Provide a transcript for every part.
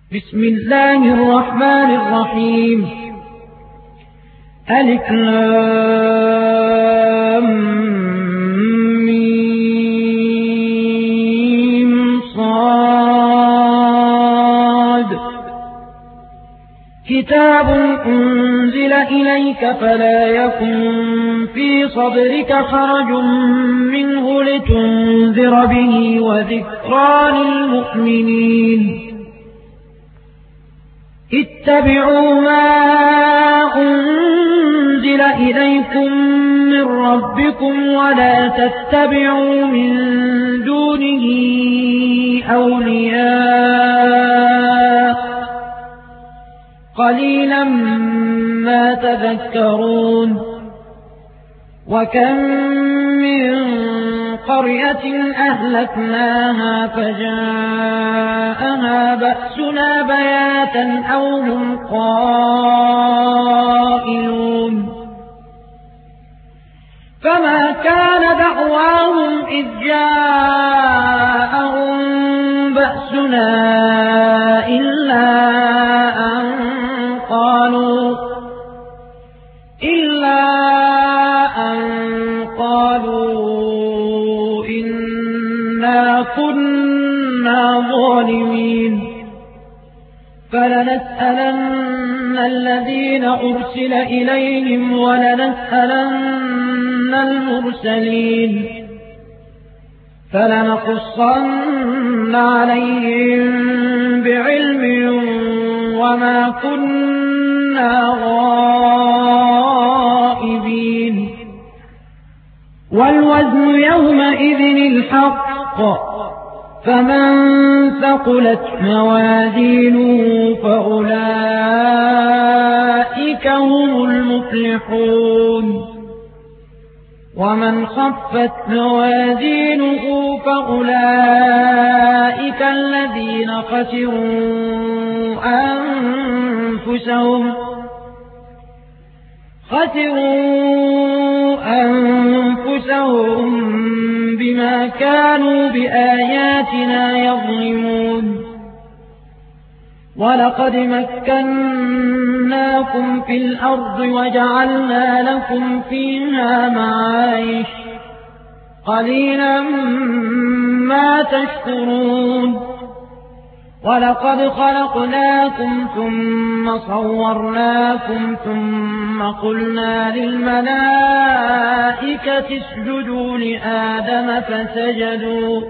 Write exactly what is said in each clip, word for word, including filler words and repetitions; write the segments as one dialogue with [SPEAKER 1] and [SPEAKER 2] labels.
[SPEAKER 1] بسم الله الرحمن الرحيم. ألف لام ميم صاد. كتاب أنزل إليك فلا يكن في صدرك حرج منه لتنذر به وذكرى للمؤمنين. اتبعوا ما أنزل إليكم من ربكم ولا تتبعوا من دونه أولياء قليلا ما تذكرون. وكم من قرية أهلكناها فجاءها بأسنا بياتا أو هم قائلون. فما كان دعواهم إذ جاءهم بأسنا إلا أن قالوا إلا أن قالوا إنا كنا ظالمين. فلنسألن الذين أرسل إليهم ولنسألن المرسلين فلنقصن عليهم بعلم وما كنا غائبين. والوزن يومئذ الحق فمن ثقلت موازينه فأولئك هم المفلحون. ومن خفت موازينه فأولئك الذين خسروا أنفسهم خسروا أنفسهم بما كانوا بآياتنا يظلمون. ولقد مكناكم في الأرض وجعلنا لكم فيها معايش قليلا ما تشكرون. ولقد خلقناكم ثم صورناكم ثم قلنا للملائكة اسجدوا لآدم فسجدوا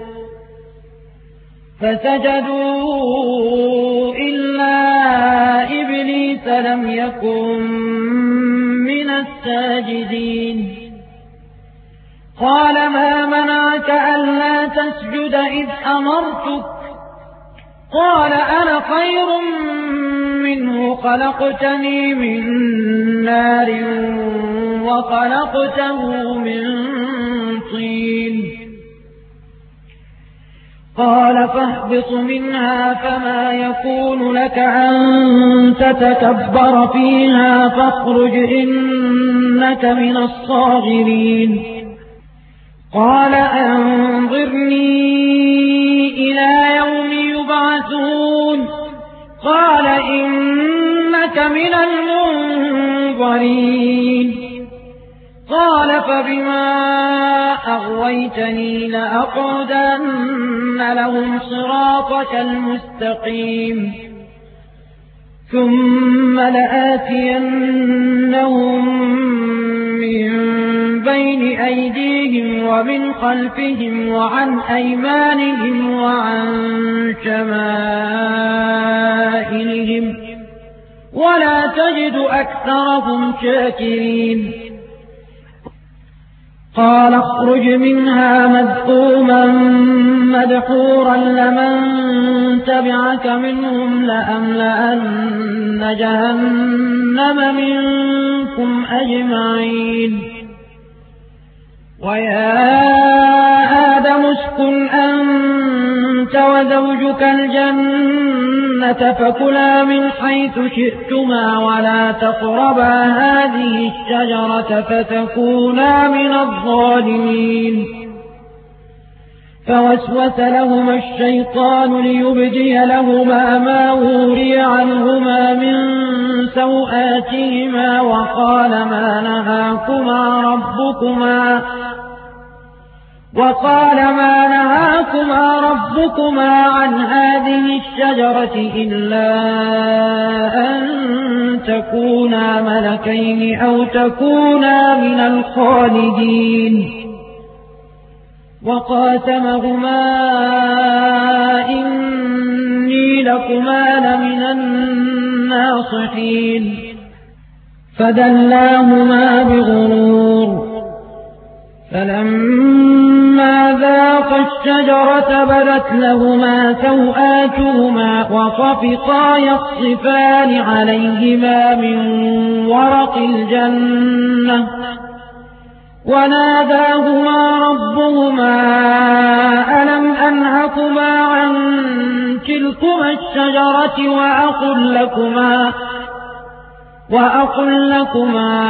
[SPEAKER 1] فسجدوا إلا إبليس لم يكن من الساجدين. قال ما منعك ألا تسجد إذ أمرتك؟ قال أنا خير منه خلقتني من نار وخلقته من طين. قال فاهبط منها فما يكون لك أن تتكبر فيها فاخرج إنك من الصاغرين. قال أنظرني إلى يوم يبعثون. قال إنك من المنظرين. قال فبما أغويتني لأقعدن لهم صراطك المستقيم ثم لآتينهم من بين أيديهم ومن خلفهم وعن أيمانهم وعن شمائلهم ولا تجد أكثرهم شاكرين. قال اخرج منها مذءوما مدحورا لمن تبعك منهم لأملأن جهنم منكم أجمعين. ويا آدم اسكن أنت وزوجك الجنة فكلا من حيث شئتما ولا تقربا هذه الشجرة فتكونا من الظالمين. فوسوس لهما الشيطان ليبدي لهما ما وري عنهما من سوآتهما وقال ما نهاكما ربكما وقال ما نهاكما ربكما عن هذه الشجرة إلا أن تكونا ملكين أو تكونا من الخالدين وقاسمهما إني لكما لمن الناصحين فدلاهما بغرور فلما ذاقا الشجرة بدت لهما سوآتهما وطفقا يخصفان عليهما من ورق الجنة وناداهما ربهما ألم أنهكما عن تلكما الشجرة وأقل لكما وأقل لكما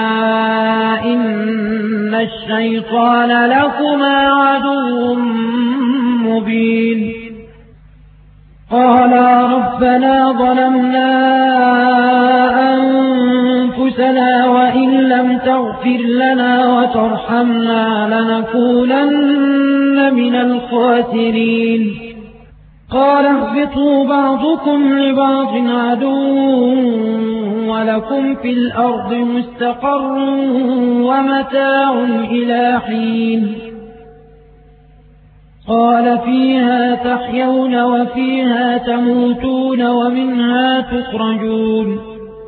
[SPEAKER 1] إن الشيطان لكما عدو مبين قالا ربنا ظلمنا أنفسنا وإن لم تغفر لنا وترحمنا لنكونن من الخاسرين قال اهبطوا بعضكم لبعض عدو ولكم في الأرض مستقر ومتاع إلى حين قال فيها تحيون وفيها تموتون ومنها تخرجون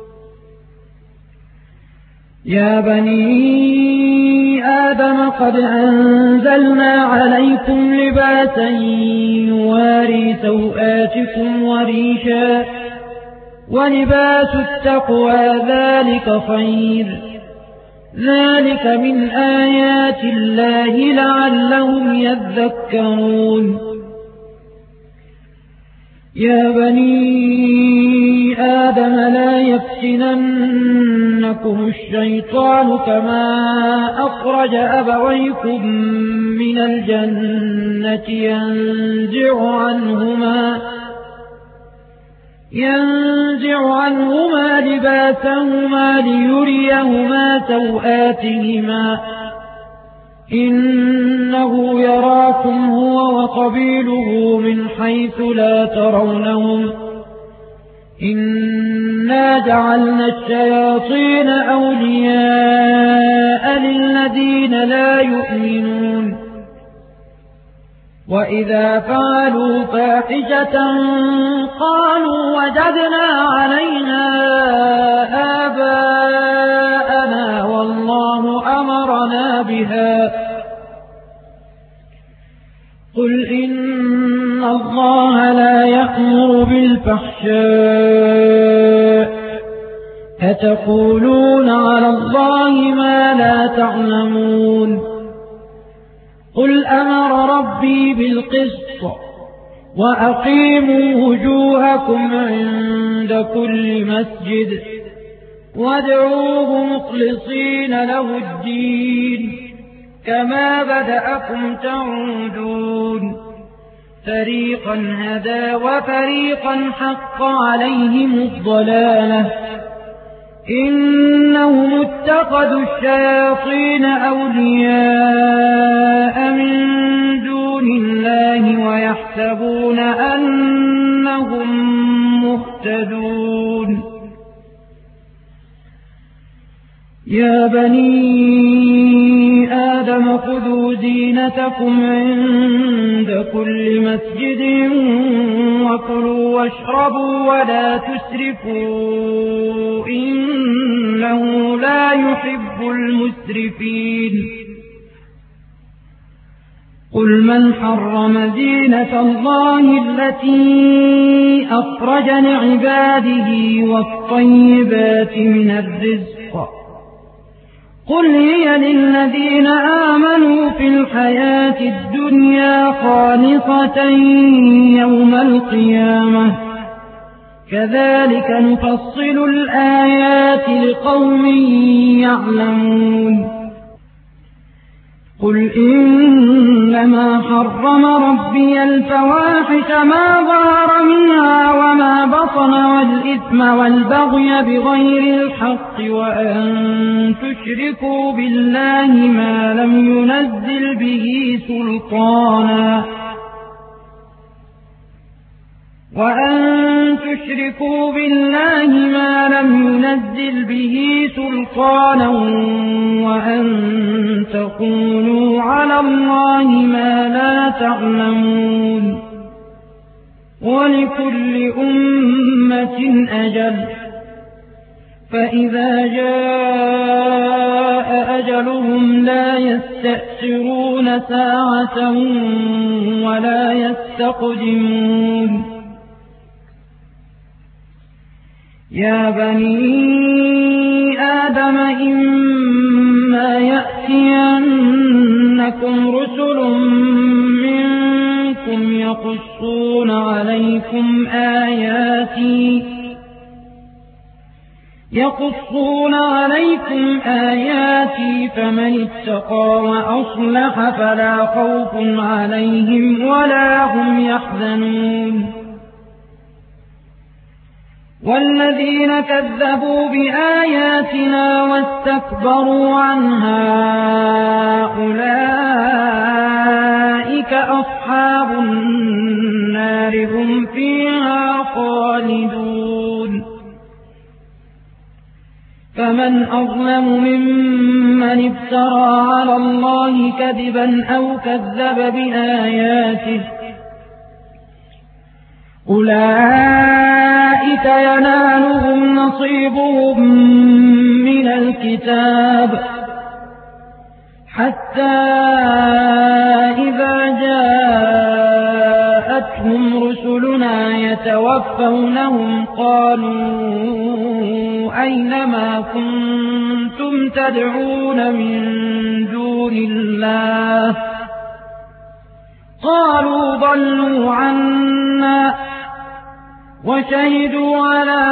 [SPEAKER 1] يا بني آدم قد أنزلنا عليكم لباسا يواري سوآتكم وريشا ولباس التقوى ذلك خير ذلك من آيات الله لعلهم يذكرون يا بني آدم لا يفتننكم الشيطان كما أخرج أبويكم من الجنة ينزع عنهما ينزع عنهما لباسهما ليريهما سوآتهما إنه يراكم هو وقبيله من حيث لا ترونهم إنا جعلنا الشياطين أولياء للذين لا يؤمنون وإذا فعلوا فاحشة قالوا وجدنا عليها آباءنا والله أمرنا بها قل إن الله لا يأمر بالفحشاء أتقولون على الله ما لا تعلمون قل أمر ربي بالقسط وأقيموا وجوهكم عند كل مسجد وادعوه مخلصين له الدين كما بدأكم تعودون فريقا هدى وفريقا حق عليهم الضلالة إنهم اتخذوا الشياطين أولياء من دون الله ويحسبون أنهم مهتدون يا بني آدم خذوا زينتكم عند كل مسجد وكلوا واشربوا ولا تسرفوا إنه لا يحب المسرفين قل من حرم زينة الله التي أخرج لعباده والطيبات من الرزق قل هي للذين آمنوا في الحياة الدنيا خالصة يوم القيامة كذلك نفصل الآيات لقوم يعلمون قل إنما حرم ربي الفواحش ما ظهر منها وما بطن والإثم والبغي بغير الحق وأن تشركوا بالله ما لم ينزل به سلطانا وأن تشركوا بالله ما لم ينزل به سلطانا وأن تقولوا على الله ما لا تعلمون ولكل أمة أجل فإذا جاء أجلهم لا يستأخرون ساعة ولا يستقدمون يا بني آدم إما يأتينكم رسل منكم يقصون عليكم آياتي يقصون عليكم آياتي فمن اتقى وأصلح فلا خوف عليهم ولا هم يحزنون والذين كذبوا بآياتنا واستكبروا عنها أولئك أصحاب النار هم فيها خالدون فمن أظلم ممن افترى على الله كذبا أو كذب بآياته أولئك ينالهم نصيبهم من الكتاب حتى إذا جاءتهم رسلنا يتوفونهم قالوا أين ما كنتم تدعون من دون الله قالوا ضلوا عنا وشهدوا على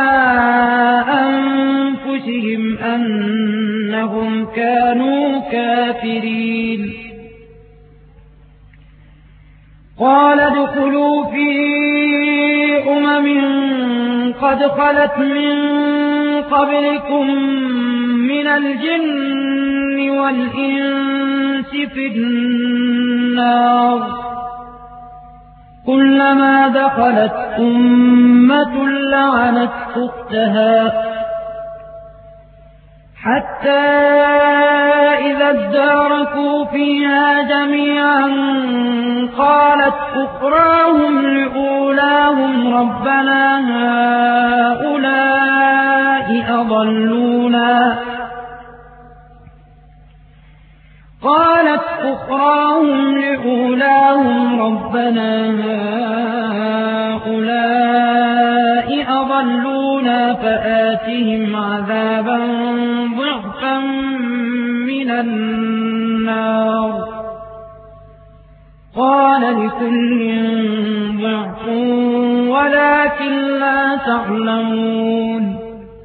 [SPEAKER 1] أنفسهم أنهم كانوا كافرين قال ادخلوا في أمم قد خلت من قبلكم من الجن والإنس في النار كلما دخلت أمة لعنت أختها حتى إذا اداركوا فيها جميعا قالت أخراهم لأولاهم ربنا هؤلاء أضلونا قالت أخراهم لأولاهم ربنا هؤلاء أضلونا فآتهم عذابا ضعفا من النار قال لكل ضعف ولكن لا تعلمون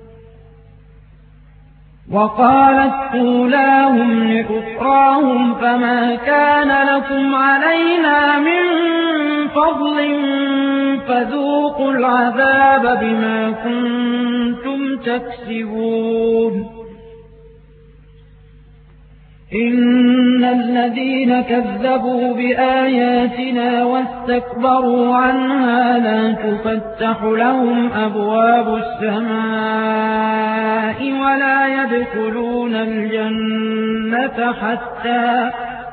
[SPEAKER 1] وقالت أولاهم لأخراهم فما كان لكم علينا من فضل فذوقوا العذاب بما كنتم تكسبون إن الذين كذبوا بآياتنا واستكبروا عنها لا تفتح لهم أبواب السماء ولا يدخلون الجنة حتى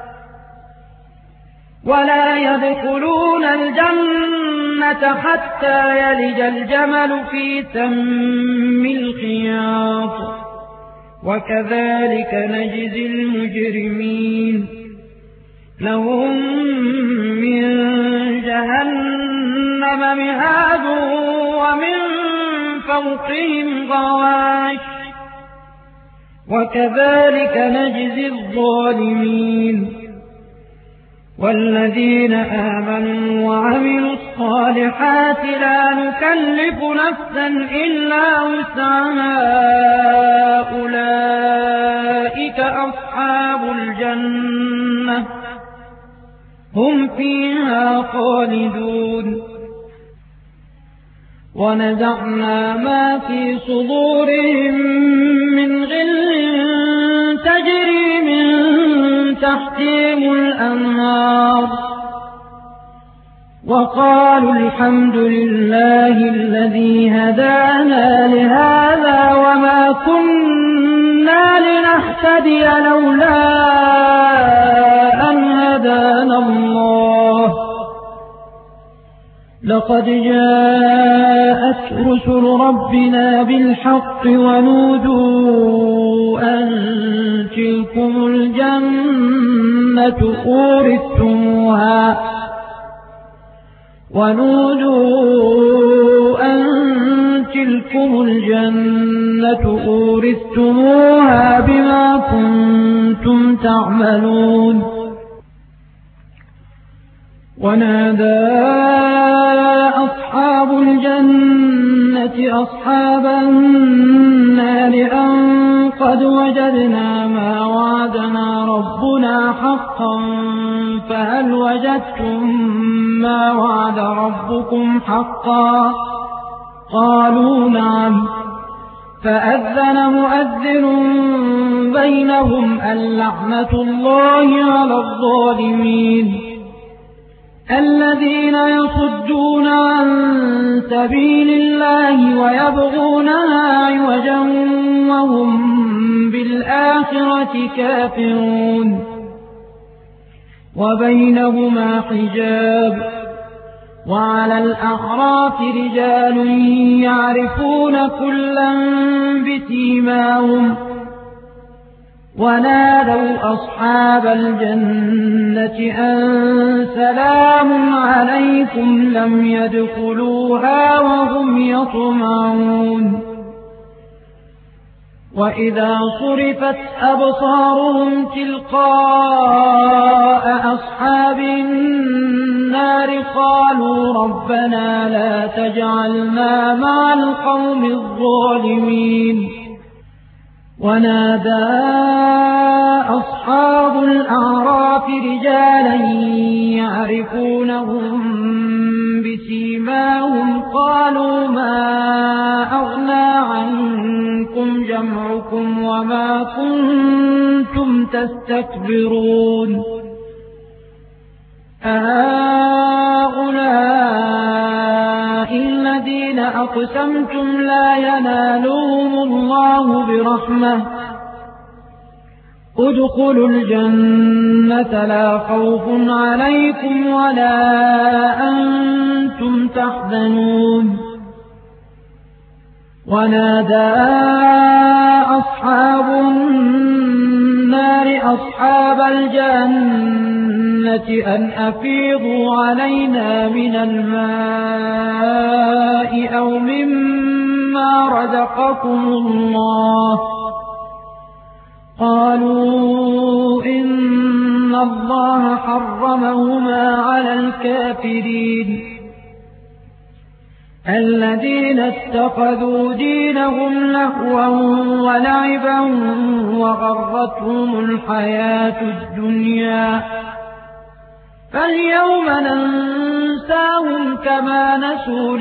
[SPEAKER 1] ولا يدخلون الجنة حتى يلج الجمل في سم الخياط وكذلك نجزي المجرمين لهم من جهنم مهاد ومن فوقهم غواش وكذلك نجزي الظالمين والذين آمنوا وعملوا الصالحات لا نكلف نفسا إلا وسعها أولئك أصحاب الجنة هم فيها خالدون ونزعنا ما في صدورهم من غل تجري من تحتهم الأنهار وقالوا الحمد لله الذي هدانا لهذا وما كنا لنهتدي لولا أن هدانا الله لقد جاءت رسل ربنا بالحق ونودوا أن تلكم الجنة أورثتموها ونودوا أن تلكم الجنة أورثتموها بما كنتم تعملون ونادى أصحاب الجنة أصحاب النار أن قد وجدنا ما وعدنا ربنا حقا فهل وجدتم ما وعد ربكم حقا قالوا نعم فأذن مؤذن بينهم اللعنة الله على الظالمين الذين يصدون عن سبيل الله ويبغونها عوجا وهم بالآخرة كافرون وبينهما حجاب وعلى الأعراف رجال يعرفون كلا بسيماهم ونادوا أصحاب الجنة أن سلام عليكم لم يدخلوها وهم يطمعون وإذا صرفت أبصارهم تلقاء أصحاب النار قالوا ربنا لا تجعلنا مع القوم الظالمين ونادى أصحاب الأعراف رجالا يعرفونهم بسيماهم قالوا ما أغنى عنكم جمعكم وما كنتم تستكبرون أهؤلاء الذين أقسمتم لا ينالهم الله برحمة ادخلوا الجنة لا خوف عليكم ولا أنتم تحزنون ونادى أصحاب النار أصحاب الجنة أن أفيضوا علينا من الماء أو مما رزقكم الله قالوا إن الله حرمهما على الكافرين الذين اتخذوا دينهم لهوا ولعبا وغرتهم الحياة الدنيا فاليوم ننساهم كما نسوا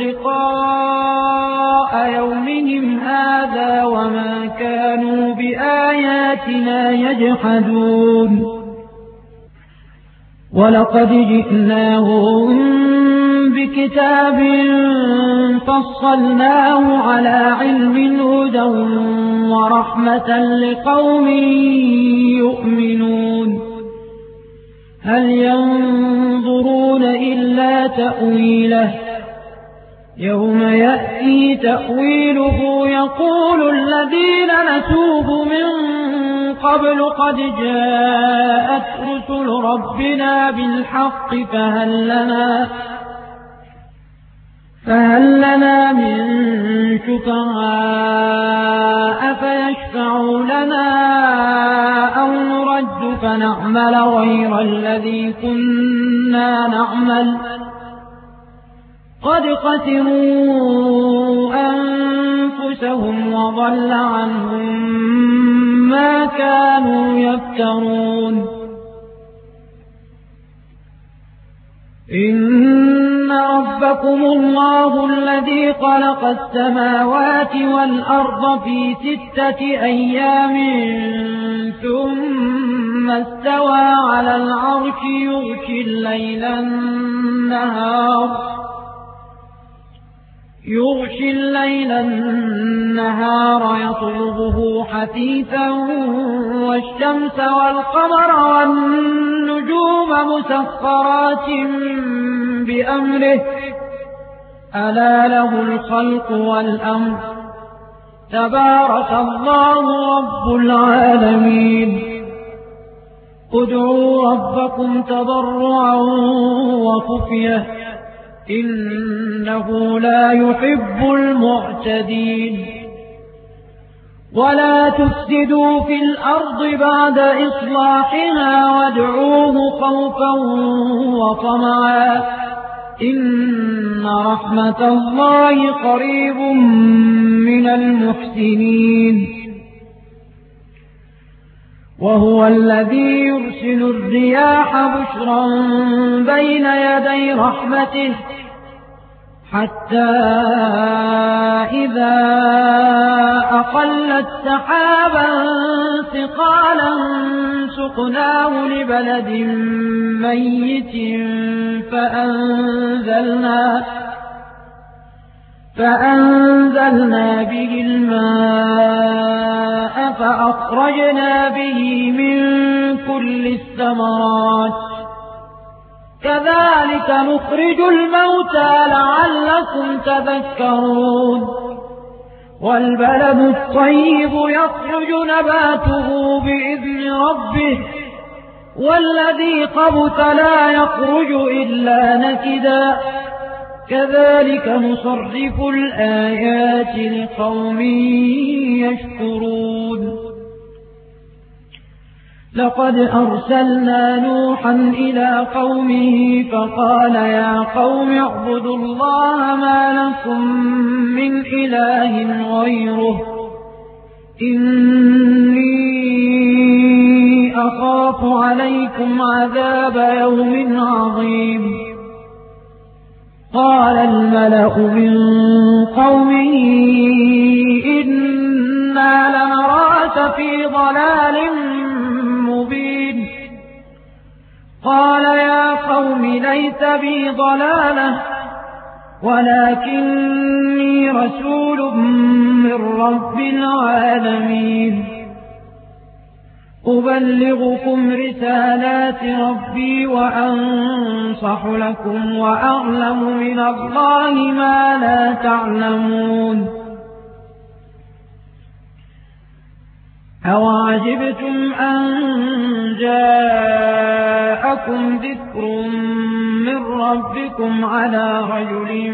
[SPEAKER 1] لقاء يومهم هذا وما كانوا بآياتنا يجحدون ولقد جئناهم بكتاب فصلناه على علم هدى ورحمة لقوم يؤمنون هل ينظرون إلا تأويله يوم يأتي تأويله يقول الذين نسوه من قبل قد جاءت رسل ربنا بالحق فهل لنا فهل لنا من شفعاء فيشفعوا لنا أو نرد فنعمل غير الذي كنا نعمل قد خسروا أنفسهم وضل عنهم ما كانوا يفترون إن ربكم الله الذي خلق السماوات والأرض في ستة أيام ثم استوى على العرش يغشي الليل النهار يغشي الليل النهار يطلبه حثيثا والشمس والقمر والنجوم مسخرات بأمره ألا له الخلق والأمر تبارك الله رب العالمين ادعوا ربكم تضرعا وخفية إنه لا يحب المعتدين ولا تفسدوا في الأرض بعد إصلاحها وادعوه خوفا وطمعا إن رحمة الله قريب من المحسنين وهو الذي يرسل الرياح بشرا بين يدي رحمته حتى إذا أقلت سحابا ثقالا سقناه لبلد ميت فأنزلنا فأنزلنا به الماء فأخرجنا به من كل الثمرات كذلك نخرج الموتى لعلكم تذكرون والبلد الطيب يخرج نباته بإذن ربه والذي خبث لا يخرج إلا نكدا كذلك نصرف الآيات لقوم يشكرون لقد أرسلنا نوحا إلى قومه فقال يا قوم اعبدوا الله ما لكم من إله غيره إني أخاف عليكم عذاب يوم عظيم قال الملأ من قومه إنا لنراك في ضلال مبين قال يا قوم ليس بي ضلالة ولكني رسول من رب العالمين أبلغكم رسالات ربي وأنصح لكم وأعلم من الله ما لا تعلمون أوعجبتم أن جاءكم ذكر من ربكم على رجل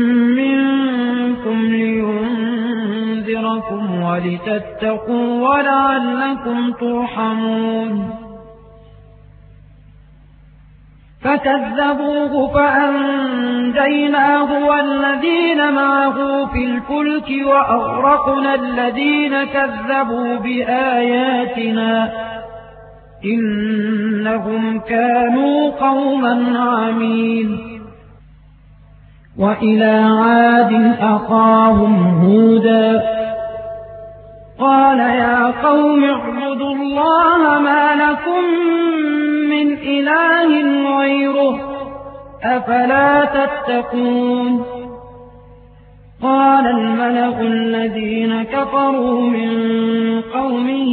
[SPEAKER 1] منكم لينذركم ولتتقوا ولعلكم ترحمون فكذبوه فأنجيناه والذين معه في الفلك وأغرقنا الذين كذبوا بآياتنا إنهم كانوا قوما عمين وإلى عاد أخاهم هودا قال يا قوم اعبدوا الله ما لكم من إله غيره أفلا تتقون قال الملأ الذين كفروا من قومه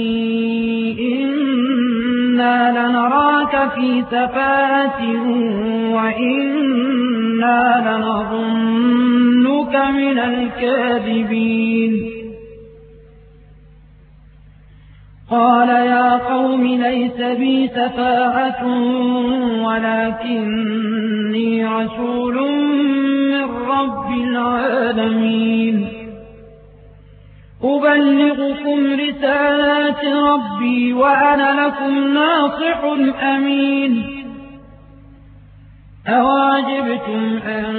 [SPEAKER 1] إنا لنراك في سفاهة وإنا لنظنك من الكاذبين قال يا قوم ليس بي سفاهة ولكني رسول من رب العالمين أبلغكم رسالات ربي وأنا لكم ناصح أمين أواجبتم أن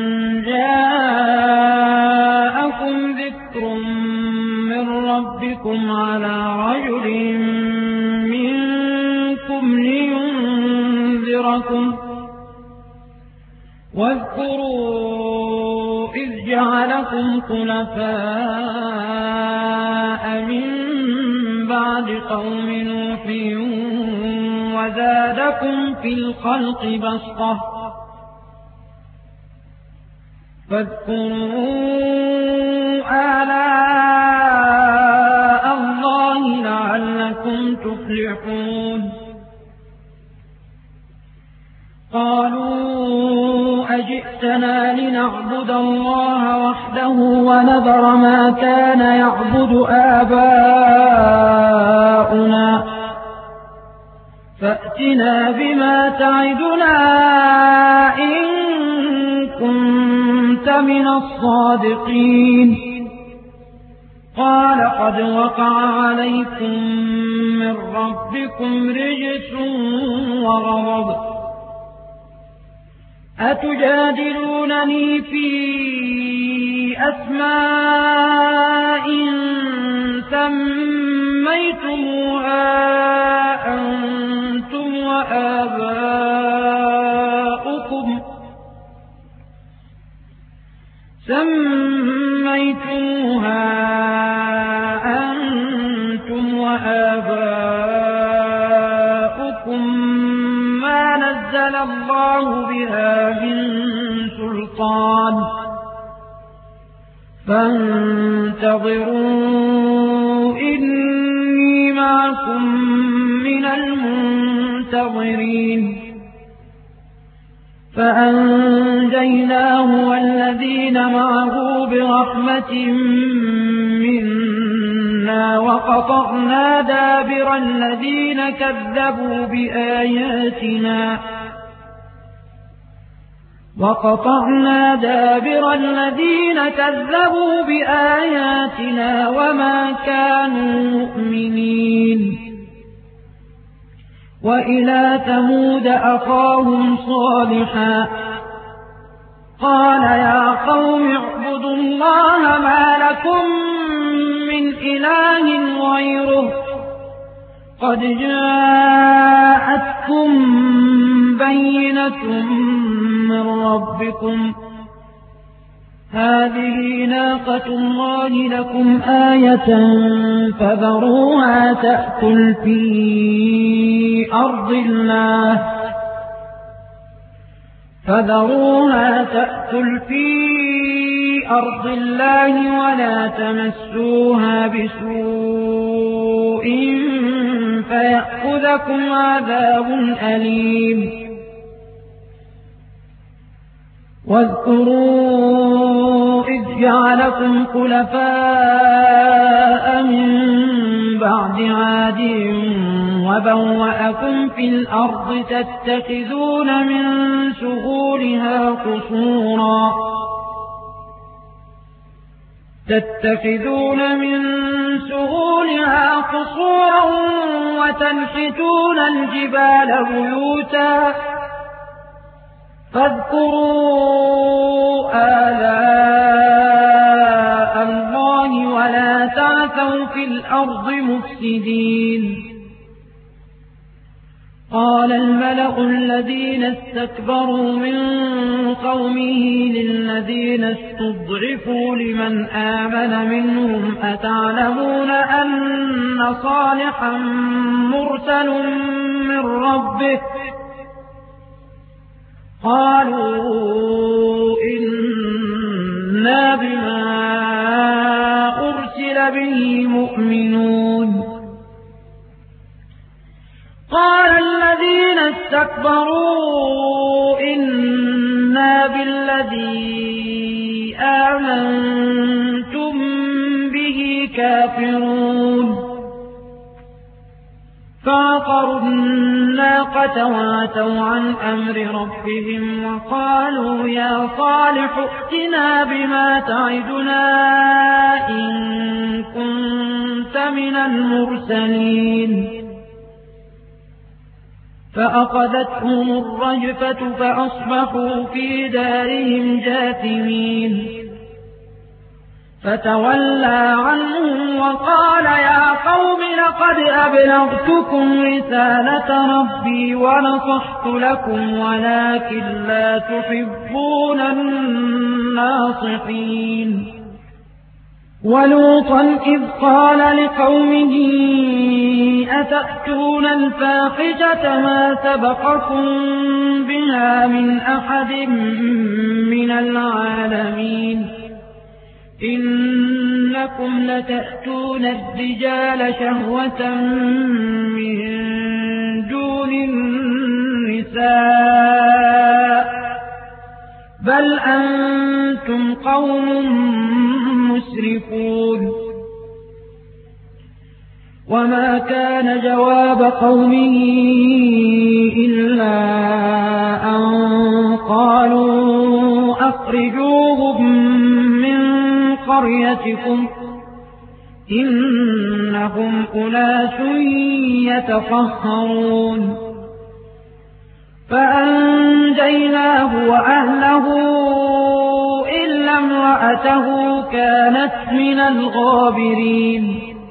[SPEAKER 1] جاءكم ذكر من ربكم على رجل منكم لينذركم واذكروا إذ جعلكم خلفاء من بعد قوم نوح وزادكم في الخلق بسطة فاذكروا آلاء الله لعلكم تفلحون قالوا أجئتنا لنعبد الله وحده ونذر ما كان يعبد آباؤنا فأتنا بما تعدنا إن كنت من الصادقين قال قد وقع عليكم من ربكم رجس وغضب أتجادلونني في أسماء سميتموها أنتم وآباؤكم سميتموها أنتم وآباؤكم ما نزل الله بها من سلطان فانتظروا إني معكم من المنتظرين فأنجيناه والذين معه برحمة منا وقطعنا دابر الذين كذبوا بآياتنا وقطعنا دابر الذين كذبوا بآياتنا وما كانوا مؤمنين وإلى ثمود أخاهم صالحا قال يا قوم اعبدوا الله ما لكم من إله غيره قد جاءتكم بينة من ربكم هذه ناقة الله لكم آية فذروها تأكل في أرض الله فذروها تأكل في أرض الله ولا تمسوها بسوء فيأخذكم عذاب أليم واذكروا إذ جعلكم خلفاء من بعد عاد وبوأكم في الأرض تتخذون من سهولها قصورا تتخذون من سهولها قصورا وتنحتون الجبال بيوتا فاذكروا آلاء الله ولا تعثوا في الأرض مفسدين قال الملأ الذين استكبروا من قومه للذين استضعفوا لمن آمن منهم أتعلمون أن صالحا مرسل من ربه قالوا إنا بما أرسل به مؤمنون قال الذين استكبروا إنا بالذي آمنتم به كافرون فعقروا الناقة وعتوا عن أمر ربهم وقالوا يا صالح ائتنا بما تعدنا إن كنت من المرسلين فأخذتهم الرجفة فأصبحوا في دارهم جاثمين فتولى عنهم وقال يا قوم لقد أبلغتكم رسالة ربي ونصحت لكم ولكن لا تحبون الناصحين. ولوطا إذ قال لقومه أتأتون الفاحشة ما سبقكم بها من أحد من العالمين إنكم لتأتون الرجال شهوة من دون النساء بل أنتم قوم مسرفون. وما كان جواب قومه إلا أن قالوا أخرجوهم من قريتكم إنهم أناس يتطهرون. فأنجيناه وأهله إلا امرأته كانت من الغابرين.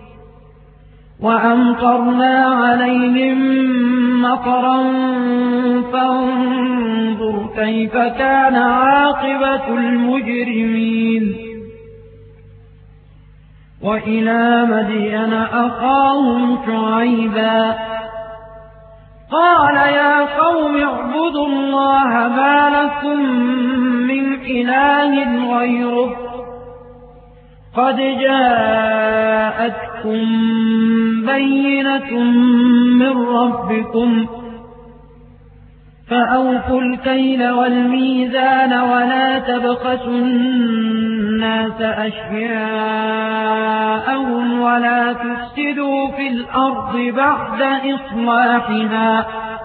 [SPEAKER 1] وأمطرنا عليهم مطرا فانظر كيف كان عاقبة المجرمين. وإلى مدين أخاهم شعيبا قال يا قوم اعبدوا الله ما لكم من إله غيره قد جاءتكم بينة من ربكم فأوفوا الكيل والميزان ولا تبخسوا الناس أشياءهم ولا تفسدوا في الأرض بعد إصلاحها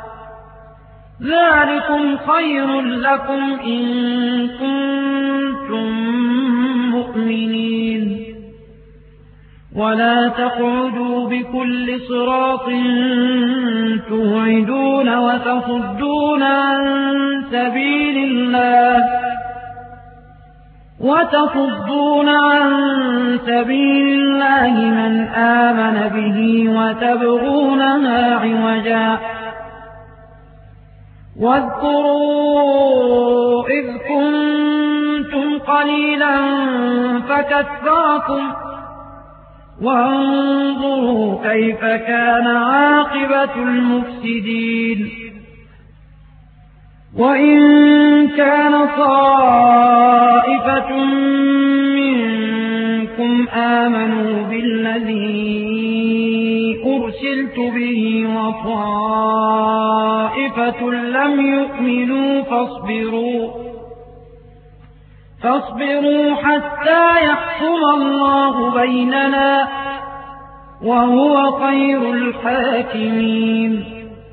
[SPEAKER 1] ذلكم خير لكم إن كنتم مؤمنين. ولا تقعدوا بكل صراط توعدون وتصدون عن سبيل الله وتصدون عن سبيل الله من آمن به وتبغونها عوجا. واذكروا إذ كنتم قليلا فكثركم وانظروا كيف كان عاقبة المفسدين. وإن كان طائفة منكم آمنوا بالذي أرسلت به وطائفة لم يؤمنوا فاصبروا فاصبروا حتى يحكم الله بيننا وهو خير الحاكمين.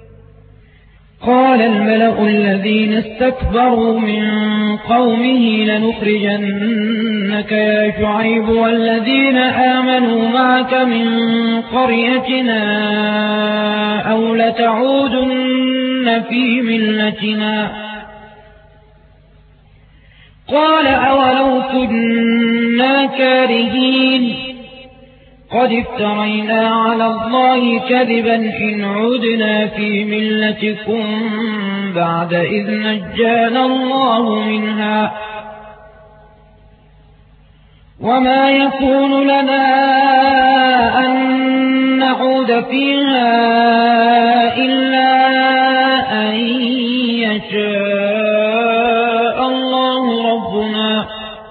[SPEAKER 1] قال الملأ الذين استكبروا من قومه لنخرجنك يا شعيب والذين آمنوا معك من قريتنا أو لتعودن في ملتنا. قال أولو كنا كارهين قد افترينا على الله كذبا إن عدنا في ملتكم بعد إذ نجانا الله منها وما يكون لنا أن نعود فيها إلا أن يشاء الله ربنا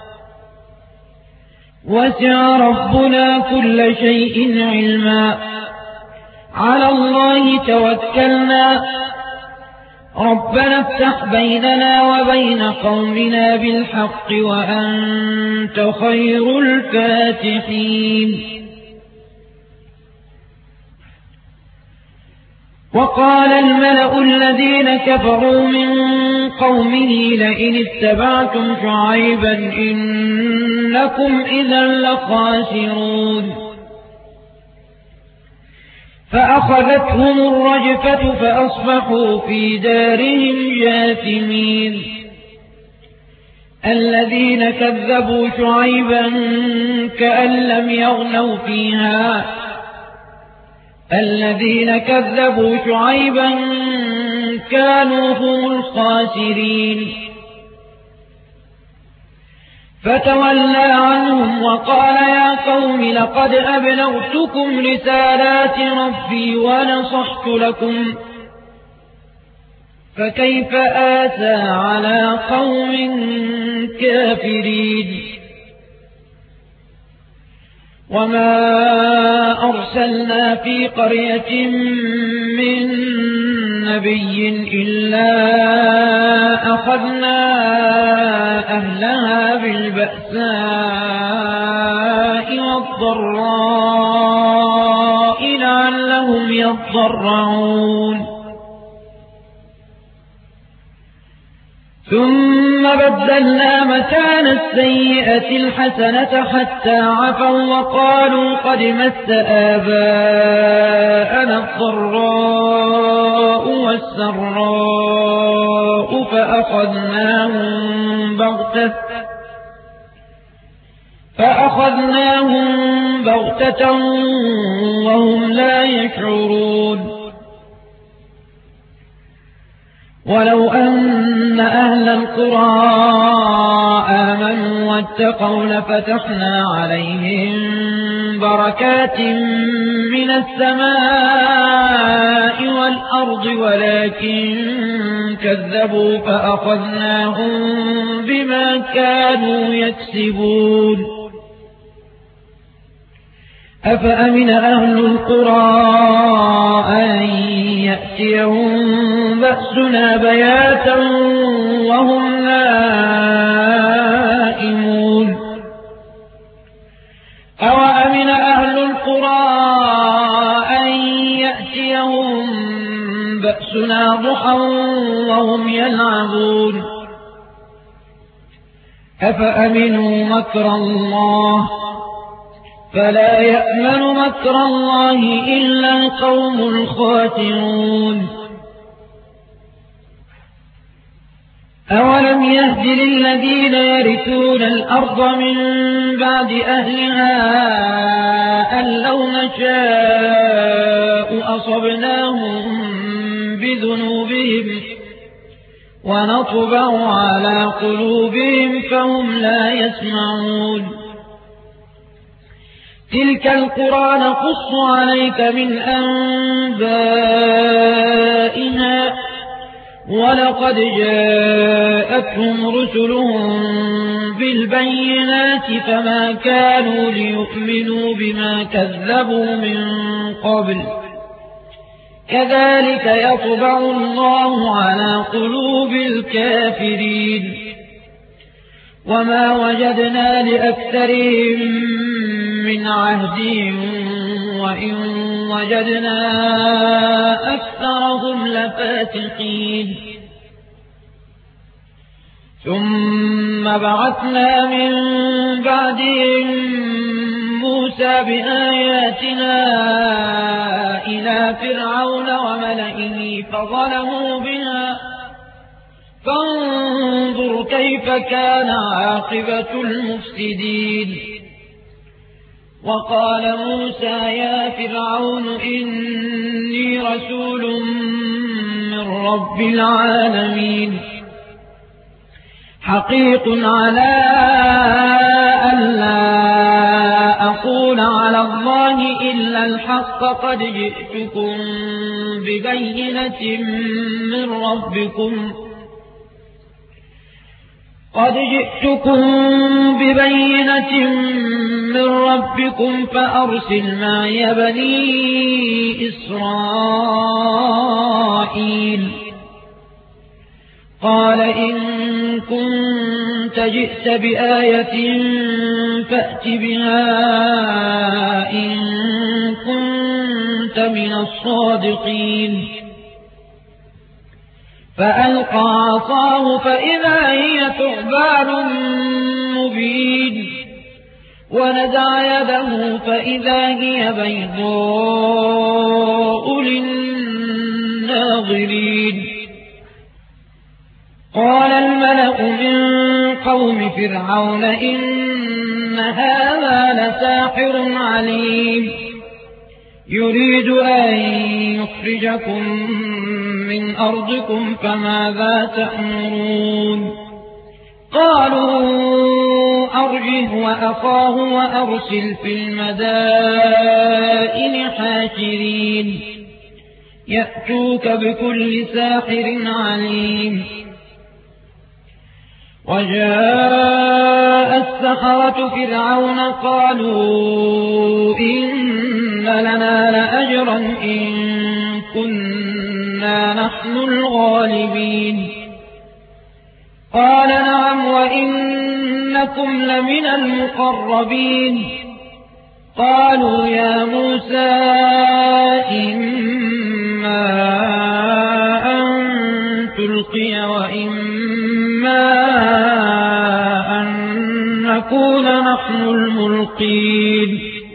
[SPEAKER 1] وسع ربنا كل شيء علما على الله توكلنا ربنا افتح بيننا وبين قومنا بالحق وأنت خير الفاتحين. وقال الملأ الذين كفروا من قومه لئن اتبعتم شعيبا إنكم إذا لخاسرون. فأخذتهم الرجفة فأصبحوا في دارهم جاثمين. الذين كذبوا شعيبا كأن لم يغنوا فيها الذين كذبوا شعيبا كانوا هم الخاسرين فتولى عنهم وقال يا قوم لقد أبلغتكم رسالات ربي ونصحت لكم فكيف آسى على قوم كافرين وما أرسلنا في قرية من نبي إلا أخذنا أهلها بالبأساء والضراء لعلهم يضرعون ثم بدلنا مكان السيئة الحسنة حتى عفوا وقالوا قد مس آباءنا الضراء والسراء فأخذناهم بغتة فأخذناهم بغتة وهم لا يشعرون ولو أن أهل القرى آمنوا واتقوا لفتحنا عليهم بركات من السماء والأرض ولكن كذبوا فأخذناهم بما كانوا يكسبون أفأمن أهل القرى أن يأتيهم بأسنا بياتا وهم نائمون أوأمن أهل القرى أن يأتيهم بأسنا ضحى وهم يلعبون أفأمنوا مكر الله فلا يأمن مكر الله إلا القوم الخاسرون أولم يهد للذين يرثون الأرض من بعد أهلها أن لو نشاء أصبناهم بذنوبهم ونطبع على قلوبهم فهم لا يسمعون تلك القرى نقص عليك من أنبائها ولقد جاءتهم رسلهم بالبينات فما كانوا ليؤمنوا بما كذبوا من قبل كذلك يطبع الله على قلوب الكافرين وما وجدنا لأكثرهم من عهد وإن وجدنا أكثرهم لفاسقين ثم بعثنا من بعدهم موسى بآياتنا إلى فرعون وملئه فظلموا بها فانظر كيف كان عاقبة المفسدين وقال موسى يا فرعون إني رسول من رب العالمين حقيق على أن لا أقول على الله إلا الحق قد جئتكم ببينة من ربكم قد جئتكم ببينة من ربكم فأرسل معي بني إسرائيل قال إن كنت جئت بآية فأت بها إن كنت من الصادقين فألقى عصاه فإذا هي ثعبان مبين ونزع يده فإذا هي بيضاء للناظرين قال الملأ من قوم فرعون إن هذا لساحر عليم يريد أن يخرجكم من أرضكم فماذا تأمرون قالوا أرجه وأخاه وأرسل في المدائن حاشرين يأتوك بكل ساحر عليم وجاء السحرة فرعون قالوا إن لنا لأجرا إن كنا نحن الغالبين قال نعم وإنكم لمن المقربين قالوا يا موسى إما أن تلقي وإما أن نكون نحن الملقين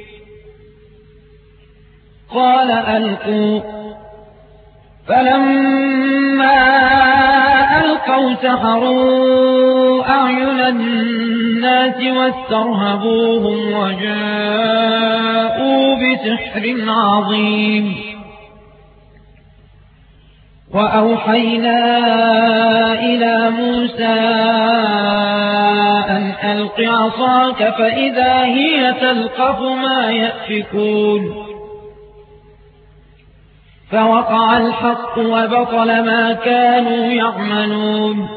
[SPEAKER 1] قال ألقوا فلما ألقوا سحروا أعين الناس واسترهبوهم وجاءوا بسحر عظيم وأوحينا إلى موسى أن ألق عصاك فإذا هي تلقف ما يأفكون فوقع الحق وبطل ما كانوا يعملون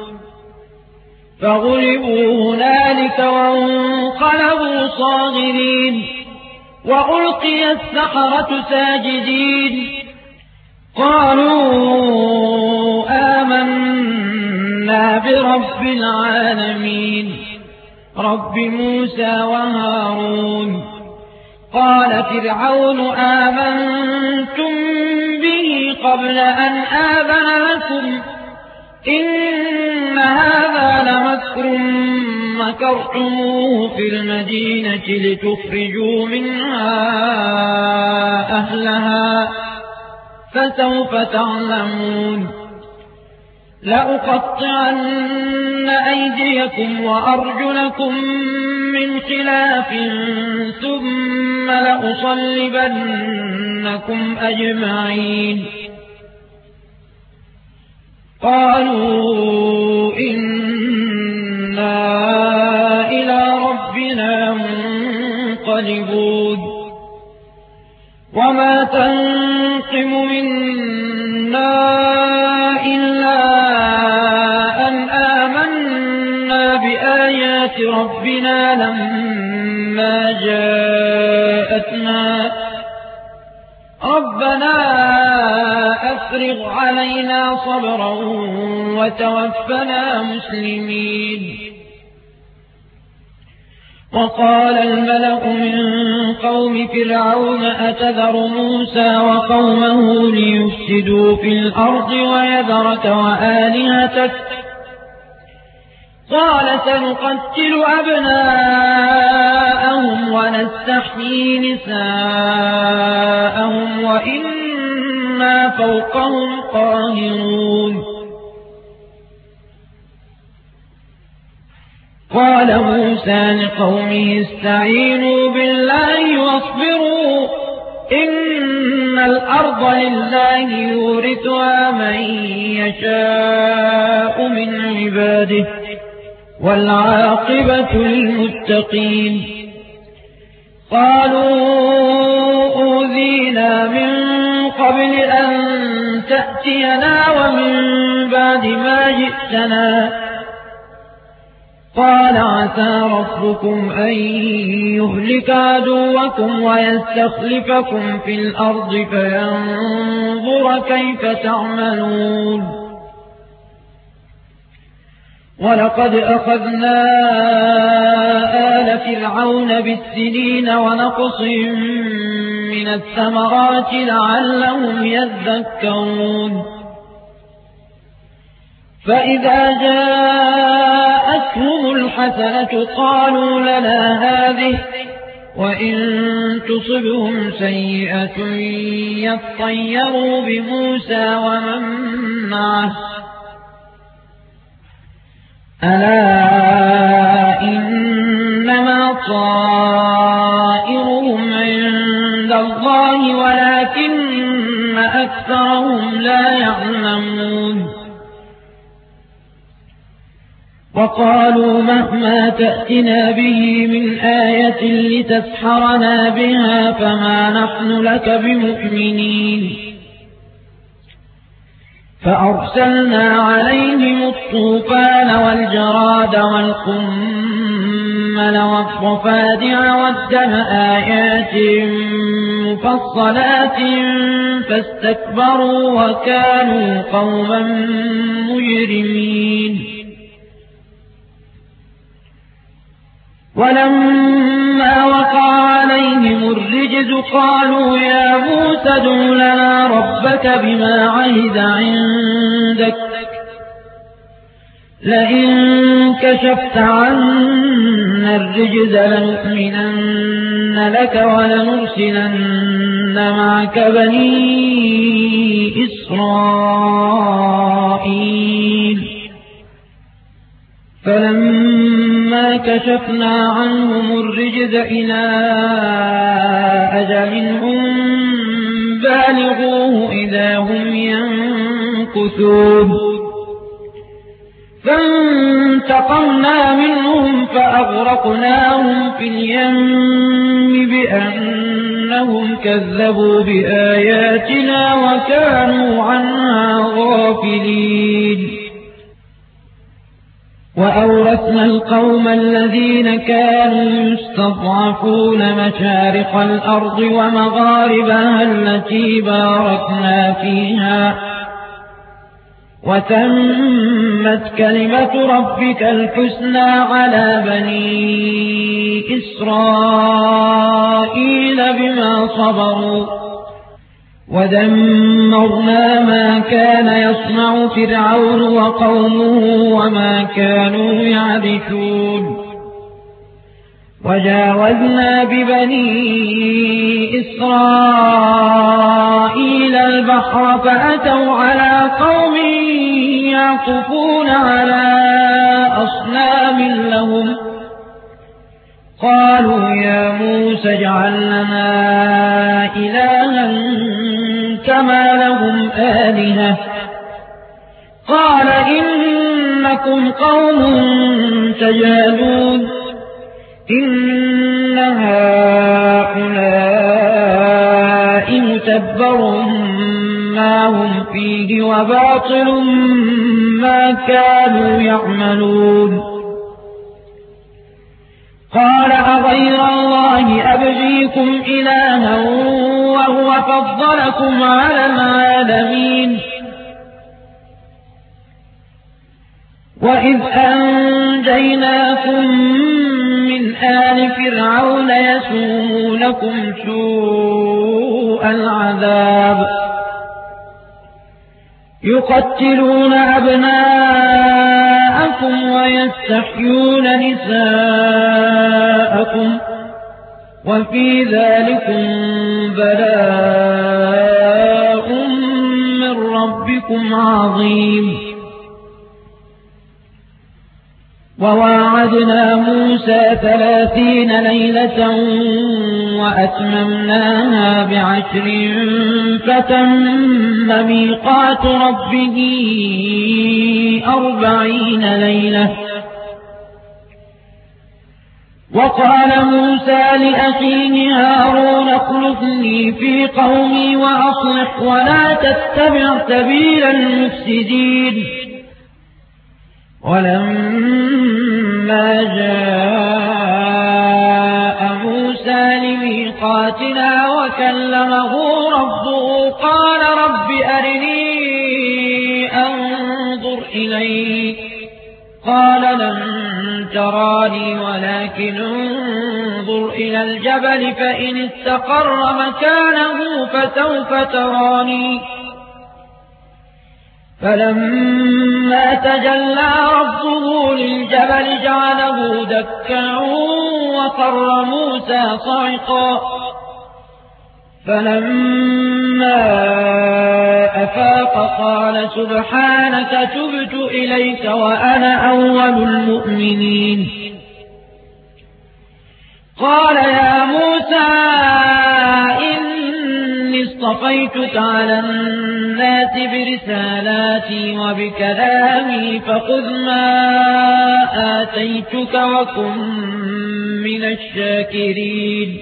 [SPEAKER 1] فغلبوا هنالك وانقلبوا صاغرين وألقي السحرة ساجدين قالوا آمنا برب العالمين رب موسى وهارون قال فرعون آمنتم به قبل أن آذن لكم إن هذا لمكر مكرتموه في المدينة لتخرجوا منها أهلها فسوف تعلمون لأقطعن أيديكم وأرجلكم من خلاف ثم لأصلبنكم أجمعين قالوا إنا إلى ربنا منقلبون وما تنقم منا إلا أن آمنا بآيات ربنا لما جاءتنا ربنا أفرغ علينا صبرا وتوفنا مسلمين وقال الملأ من قوم فرعون أتذر موسى وقومه ليفسدوا في الأرض ويذرك وآلهتك قال سنقتل أبناءهم ونستحيي نساءهم وإنا فوقهم قاهرون قال موسى لقومه استعينوا بالله واصبروا إن الأرض لله يورثها من يشاء من عباده والعاقبة للمتقين قالوا أوذينا من قبل أن تأتينا ومن بعد ما جئتنا قال عسى ربكم أن يهلك عدوكم ويستخلفكم في الأرض فينظر كيف تعملون ولقد أخذنا آل فرعون بالسنين ونقص من الثمرات لعلهم يذكرون فإذا جاءتهم الحسنة قالوا لنا هذه وإن تصبهم سيئة يطيروا بموسى ومن معه ألا إنما طائرهم عند الله ولكن أكثرهم لا يعلمون وقالوا مهما تأتنا به من آية لتسحرنا بها فما نحن لك بمؤمنين فأرسلنا عليهم الطوفان والجراد والقمل والضفادع والدم آيات مفصلات فاستكبروا وكانوا قوما مجرمين ولما وقع عليهم الرجز قالوا يا موسى ادع لنا ربك بما عهد عندك لئن كشفت عنا الرجز لنؤمنن لك ولنرسلن معك بني إسرائيل فلما كشفنا عنهم الرجز إلى أجل هم بالغوه إذا هم ينكثون فانتقمنا منهم فأغرقناهم في اليم بأنهم كذبوا بآياتنا وكانوا عنها غافلين وأورثنا القوم الذين كانوا يستضعفون مشارق الأرض ومغاربها التي باركنا فيها وتمت كلمة ربك الحسنى على بني إسرائيل بما صبروا ودمرنا ما كان يصنع فرعون وقومه وما كانوا يعرشون وجاوزنا ببني إسرائيل البحر فأتوا على قوم يعكفون على أصنام لهم قالوا يا موسى اجعل لنا إلها كما لهم آلهة قال إنكم قوم تجهلون إن هؤلاء متبر ما هم فيه وباطل ما كانوا يعملون قال أغير الله أبغيكم إلها وهو فضلكم على العالمين وإذ أنجيناكم من آل فرعون يسومونكم سوء العذاب يقتلون أبناءكم ويستحيون نساءكم وفي ذلكم بلاء من ربكم عظيم وواعدنا موسى ثلاثين ليلة وأتممناها بعشر فتم ميقات ربه أربعين ليلة وقال موسى لأخيه هارون اخلفني في قومي وأصلح ولا تتبع سبيل المفسدين ولما جاء موسى لميقاتنا وكلمه ربه قال رب أرني أنظر إليك قال لن تراني ولكن انظر إلى الجبل فإن استقر مكانه فسوف تراني فلما تجلى ربه للجبل جعله دكا وخر موسى صعقا فلما أفاق قال سبحانك تبت إليك وأنا أول المؤمنين قال يا موسى إني اصطفيتك على الناس برسالاتي وبكلامي فخذ ما آتيتك وكن من الشاكرين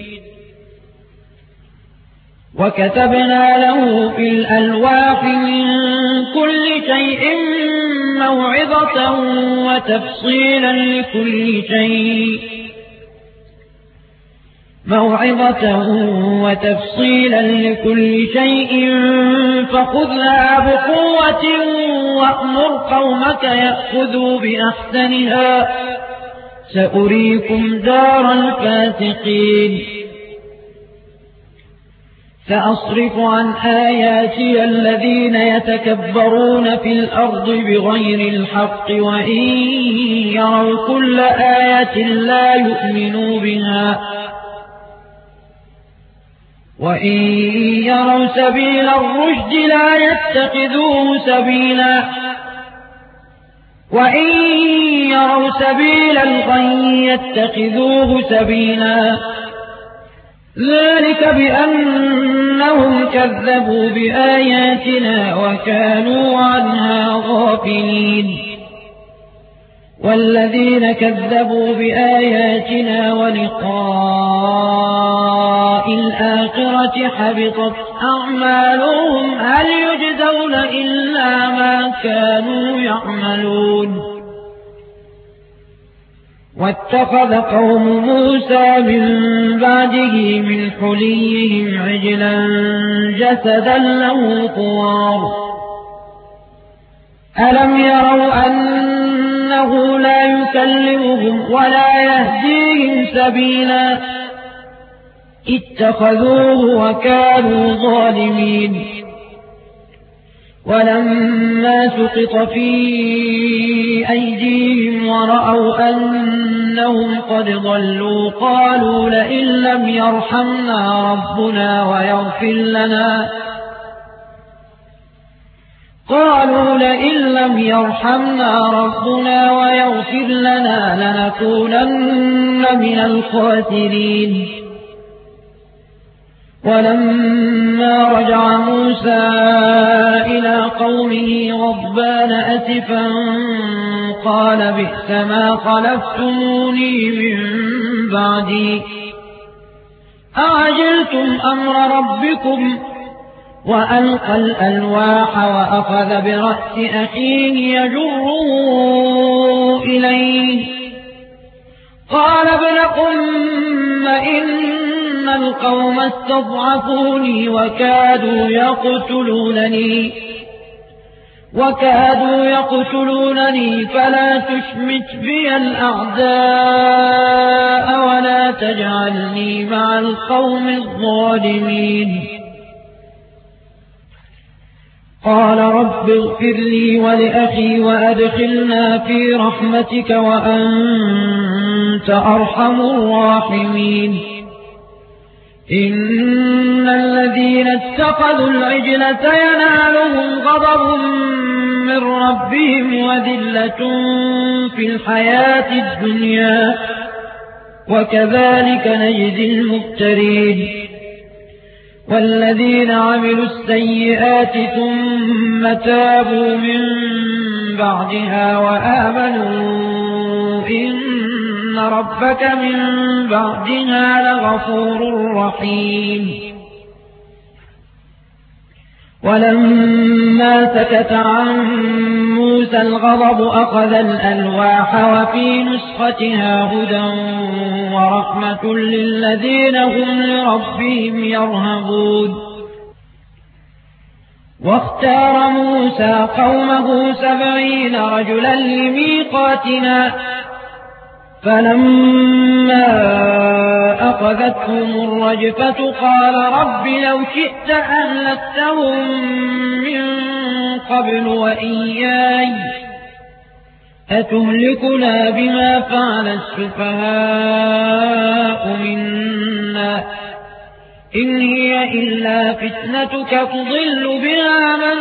[SPEAKER 1] وكتبنا له في الألواح من كل شيء موعظة وتفصيلا لكل شيء موعظة وتفصيلا لكل شيء فخذها بقوة وأمر قومك يأخذوا بأحسنها سأريكم دار الفاسقين سأصرف عن آياتي الذين يتكبرون في الأرض بغير الحق وإن يروا كل آية لا يؤمنوا بها وإن يروا سبيل الرشد لا يتخذوه سبيلا وإن يروا سبيل الغي يتخذوه سبيلا ذلك بأنهم كذبوا بآياتنا وكانوا عنها غافلين والذين كذبوا بآياتنا ولقاء الآخرة حبطت أعمالهم هل يجزون إلا ما كانوا يعملون واتخذ قوم موسى من بعده من حليهم عجلا جسدا له خوار ألم يروا أنه لا يكلمهم ولا يهديهم سبيلا اتخذوه وكانوا ظالمين ولما سقط في أيديهم ورأوا أنهم قد ضلوا قالوا لئن لم يرحمنا ربنا ويغفر لنا قالوا لئن لم يرحمنا ربنا ويغفر لنا لنكونن من الخاسرين ولما رجع موسى إلى قومه غضبان أسفا قال بئس ما خلفتموني من بعدي أعجلتم أمر ربكم وألقى الألواح وأخذ برأس أخيه يجره إليه قال ابن أم إن القوم استضعفوني وكادوا يقتلونني وكادوا يقتلونني فلا تشمت بي الأعداء ولا تجعلني مع القوم الظالمين قال رب اغفر لي ولأخي وأدخلنا في رحمتك وأنت أرحم الراحمين إن الذين اتخذوا العجل سينالهم غضب من ربهم وذلة في الحياة الدنيا وكذلك نجزي المفترين والذين عملوا السيئات ثم تابوا من بعدها وآمنوا إن ربك من بعدها لغفور رحيم ولما سكت عن موسى الغضب أخذ الألواح وفي نسختها هدى ورحمة للذين هم لربهم يرهبون واختار موسى قومه سبعين رجلا لميقاتنا فلما أخذتهم الرجفة قال رب لو شئت أهلكتهم من قبل وإياي أتهلكنا بما فعل السفهاء منا إن هي إلا فتنتك تضل بها من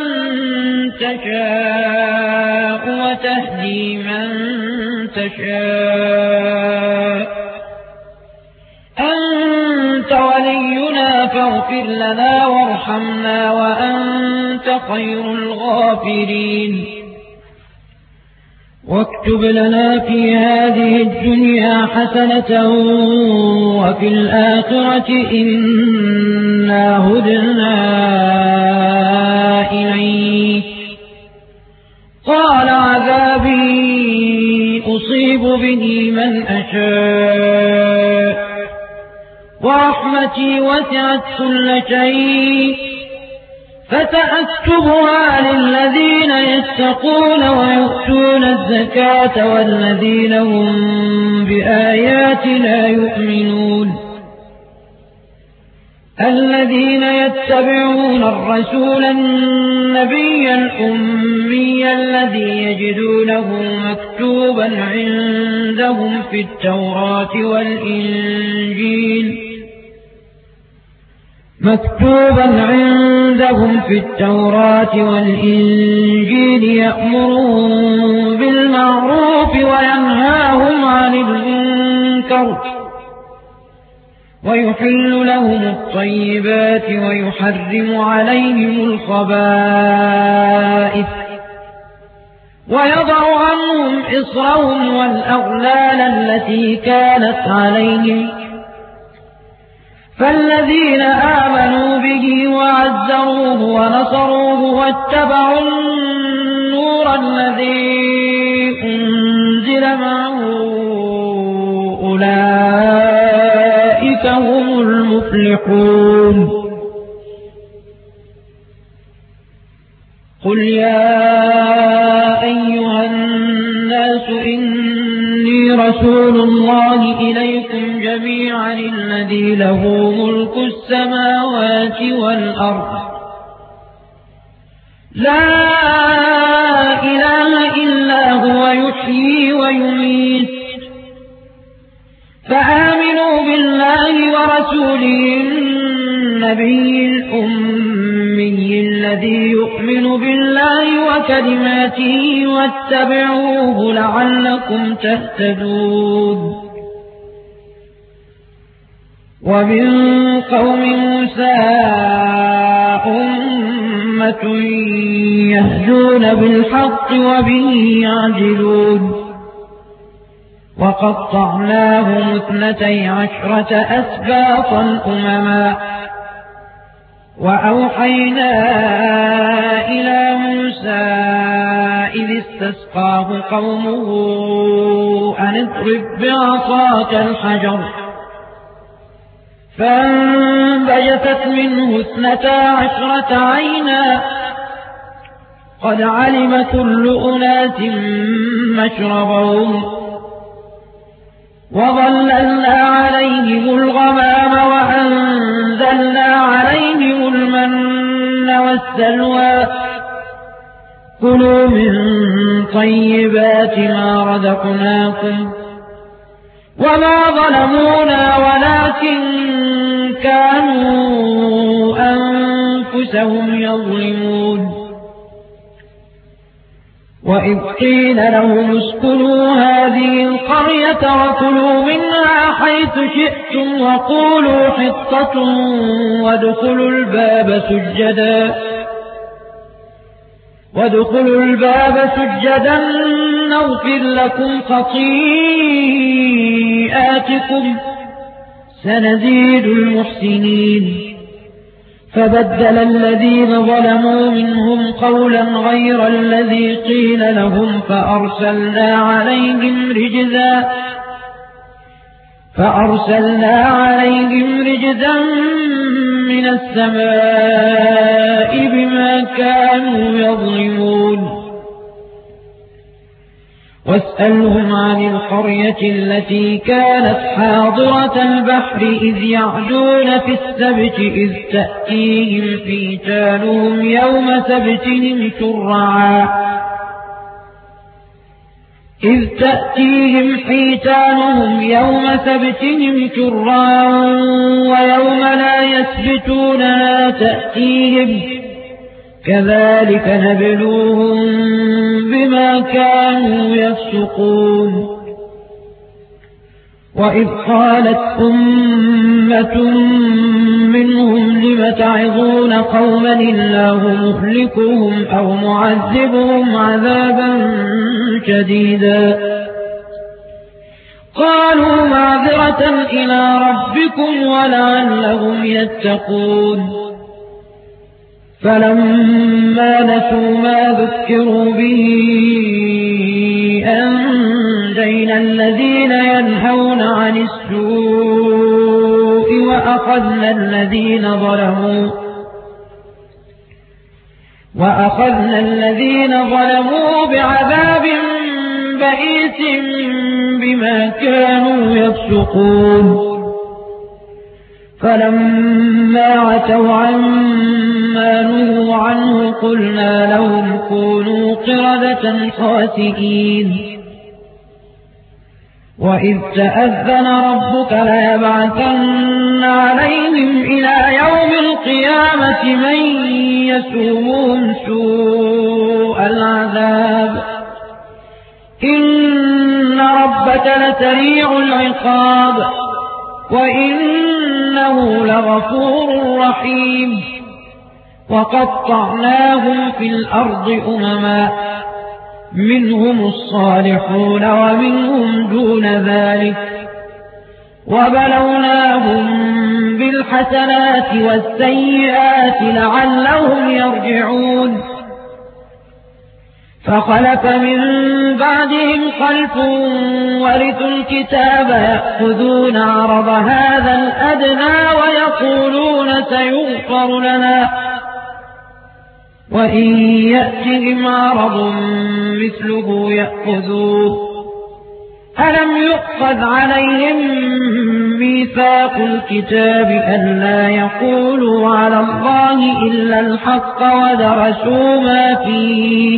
[SPEAKER 1] تشاء وتهدي من تشاء أنت ولينا فاغفر لنا وارحمنا وأنت خير الغافرين واكتب لنا في هذه الدنيا حسنة وفي الآخرة إنا هدنا إليك قال عذابي أصيب به من أشاء ورحمتي وسعت كل شيء فسأكتبها للذين يتقون ويؤتون الزكاة والذين هم بآياتنا يؤمنون الذين يتبعون الرسول النبي الأمي الذي يجدونه مكتوبا عندهم في التوراة والإنجيل مكتوبا عندهم في التوراة والإنجيل يأمرون بالمعروف وينهاهم عن المنكر ويحل لهم الطيبات ويحرم عليهم الخبائث ويضع عنهم إصرهم والأغلال التي كانت عليهم فالذين آمنوا به وعزروه ونصروه واتبعوا النور الذي أنزل معه أولئك هم المفلحون قل يا أيها الناس إني رسول الله إليكم جميعا الذي له ملك السماوات والأرض لا إله إلا هو يحيي ويميت فآمنوا بالله ورسوله النبي الأمي الذي يؤمن بالله وكلماته واتبعوه لعلكم تهتدون ومن قوم موسى أمة يهدون بالحق وبه يعدلون وقطعناهم اثنتي عشرة أسباطا أمما وأوحينا إلى موسى إذ استسقاه قومه أن اضرب بعصاك الحجر فانبجست منه اثنتا عشرة عينا قد علم كل أناس مشربهم وظللنا عليهم الغمام وأنزلنا عليهم المن والسلوى كلوا من طيبات ما رزقناكم وما ظلمونا ولكن كانوا أنفسهم يظلمون وإذ قيل لهم اسكنوا هذه القرية وكلوا منها حيث شئتم وقولوا حطة وادخلوا الباب سجدا وادخلوا الباب سجدا نغفر لكم خطيئاتكم سنزيد المحسنين فبدل الذين ظلموا منهم قولا غير الذي قيل لهم فأرسلنا عليهم رجزا فأرسلنا عليهم رجزا من السماء بما كانوا يظلمون واسألهم عن القرية التي كانت حاضرة البحر إذ يعدون في السبت إذ تأتيهم حيتانهم يوم سبتهم شرعا إذ تأتيهم حيتانهم يوم سبتهم شرعا ويوم لا يسبتون يثبتونها تأتيهم كذلك نبلوهم بما كانوا يفسقون وإذ قالت أمة منهم لم تعظون قوما الله مهلكهم أو معذبهم عذابا شديدا قالوا معذرة إلى ربكم ولعلهم يتقون فلما نسوا ما ذكروا به أنجينا الذين ينهون عن السوء وأخذنا الذين ظلموا وأخذنا الذين ظلموا بعذاب بئيس بما كانوا يفسقون فلما عتوا عما نهوا عنه قلنا لهم كونوا قردة خاسئين وإذ تأذن ربك ليبعثن عليهم إلى يوم القيامة من يسومهم سوء العذاب إن ربك لسريع العقاب وإنه لغفور رحيم وقطعناهم في الأرض أمما منهم الصالحون ومنهم دون ذلك وبلوناهم بالحسنات والسيئات لعلهم يرجعون فخلف من بعدهم خلف ورثوا الكتاب يأخذون عرض هذا الأدنى ويقولون سيغفر لنا وإن يأتهم عرض مثله يأخذوه ألم يؤخذ عليهم ميثاق الكتاب ألا يقولوا على الله إلا الحق ودرسوا ما فيه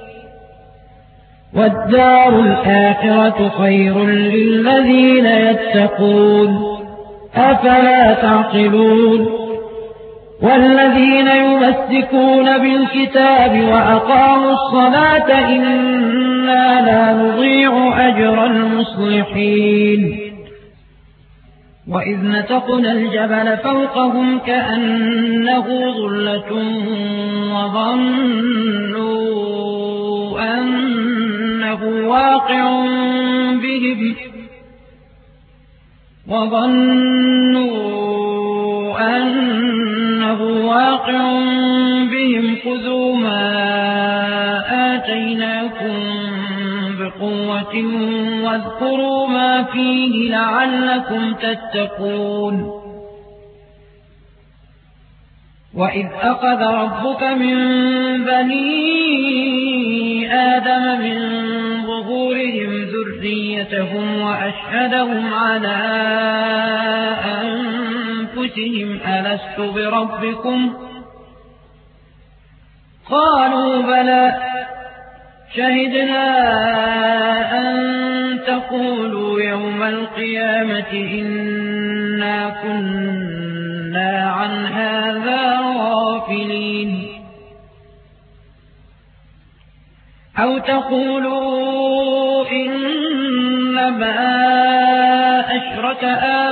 [SPEAKER 1] والدار الآخرة خير للذين يتقون أفلا تعقلون والذين يمسكون بالكتاب وأقاموا الصلاة إنا لا نضيع أجر المصلحين وإذ نتقنا الجبل فوقهم كأنه ظلة وظنوا أنه واقع بهم وظنوا أنه واقع بهم خذوا ما آتيناكم بقوة واذكروا ما فيه لعلكم تتقون وإذ أخذ ربك من بني آدم من ظهورهم ذريتهم وأشهدهم على أنفسهم ألست بربكم قالوا بلى شهدنا أن تقولوا يوم القيامة إنا كنا عن هذا غافلين أو تقولوا إنما أشرك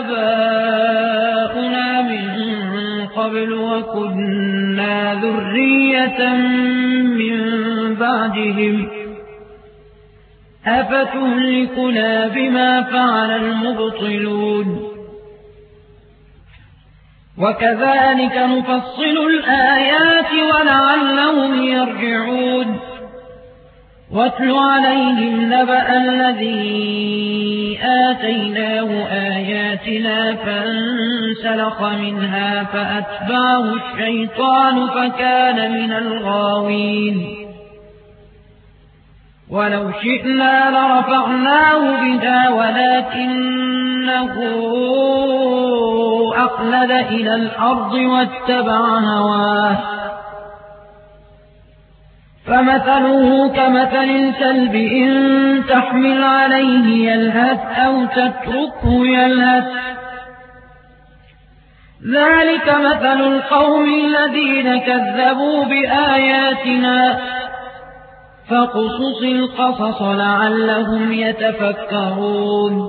[SPEAKER 1] آباؤنا من قبل وكنا ذرية من بعدهم أفتهلكنا بما فعل المبطلون وكذلك نفصل الآيات ولعلهم يرجعون واتل عليهم نبأ الذي آتيناه آياتنا فانسلخ منها فأتبعه الشيطان فكان من الغاوين ولو شئنا لرفعناه بها ولكنه أخلد إلى الأرض واتبع هواه فمثله كمثل الكلب إن تحمل عليه يلهث أو تتركه يلهث ذلك مثل القوم الذين كذبوا بآياتنا فاقصص القصص لعلهم يتفكرون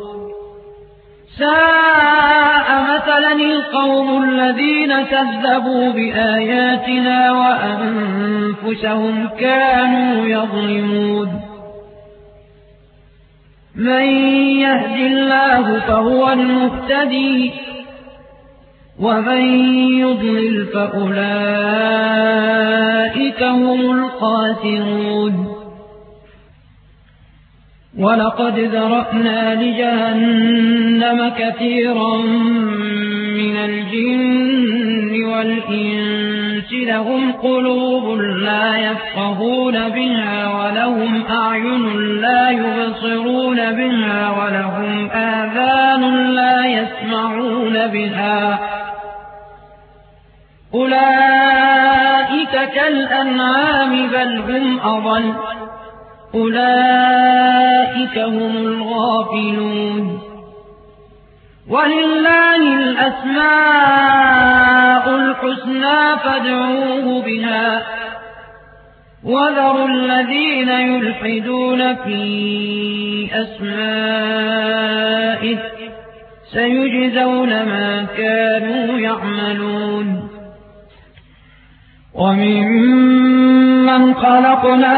[SPEAKER 1] ساء مثلا القوم الذين كذبوا بآياتنا وأنفسهم كانوا يظلمون من يهد الله فهو المهتدي ومن يضلل فأولئك هم الخاسرون ولقد ذرأنا لجهنم كثيرا من الجن والإنس لهم قلوب لا يفقهون بها ولهم أعين لا يبصرون بها ولهم آذان لا يسمعون بها أولئك كالأنعام بل هم أضل أولئك هم الغافلون ولله الأسماء الحسنى فادعوه بها وذروا الذين يلحدون في أسمائه سيجزون ما كانوا يعملون وممن خلقنا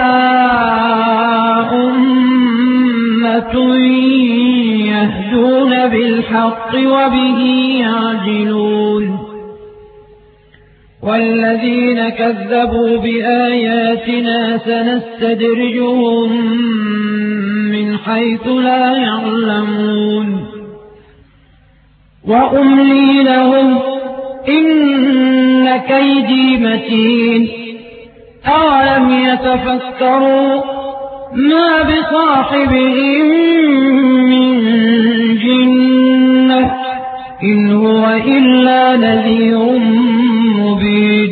[SPEAKER 1] أمة يهدون بالحق وبه يعدلون والذين كذبوا بآياتنا سنستدرجهم من حيث لا يعلمون وأملي لهم إن كيدي متين أولم يتفكروا ما بصاحبهم من جنة إن هو إلا نذير مبين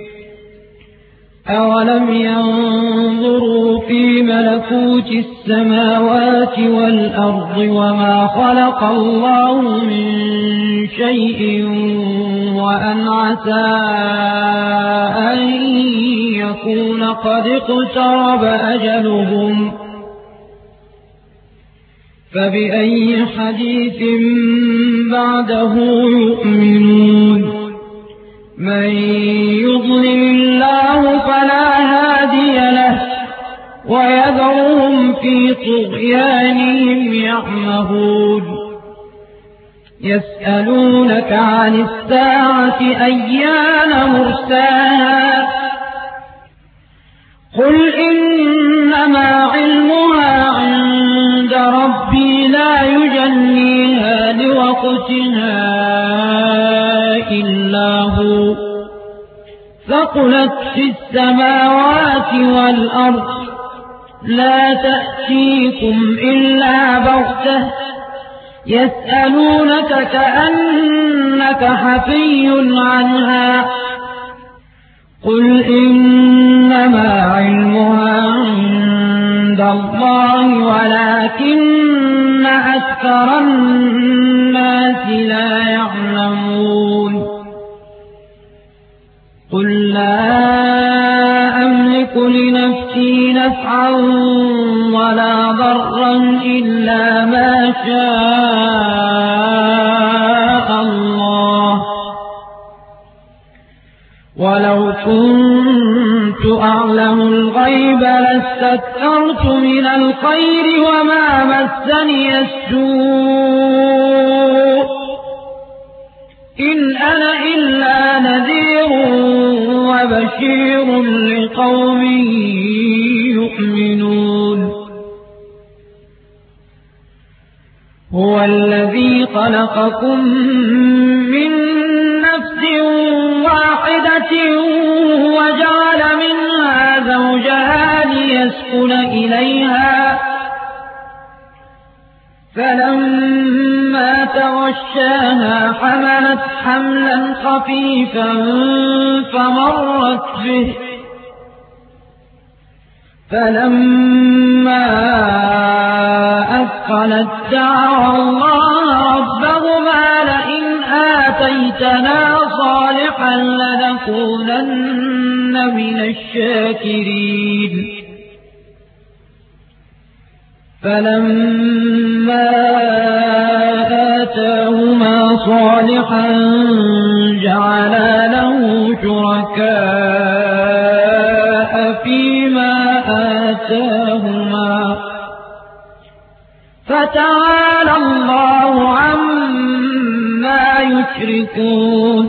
[SPEAKER 1] أولم ينظروا في ملكوت السماوات والأرض وما خلق الله من شيء وأن عسى أن يكون قد اقترب أجلهم فبأي حديث بعده يؤمنون من يضلل الله فلا هادي له ويذرهم في طغيانهم يعمهون يسألونك عن الساعة أيان مرساها قل إنما علمها عند ربي لا يجليها لوقتها إلا هو ثقلت في السماوات والأرض لا تأتيكم إلا بغتة يسألونك كأنك حفي عنها قل إنما علمها عند الله ولكن أكثر الناس لا يعلمون قل لا أملك لنفسي نفعا ولا ضرا إلا ما شاء الله ولو كنت أعلم الغيب لاستكثرت من الخير وما مسني السوء إن أنا إلا نذير وبشير لقوم يؤمنون هو الذي خلقكم من نفس واحدة وجعل منها زوجها ليسكن إليها فلما تغشاها حملت حملا خفيفا فمرت به فلما أثقلت دعوا الله ربهما لئن آتيتنا صالحا لنكونن من الشاكرين فلما آتاهما صالحا جعلا له شركاء فيما آتاهما فتعالى الله عما يشركون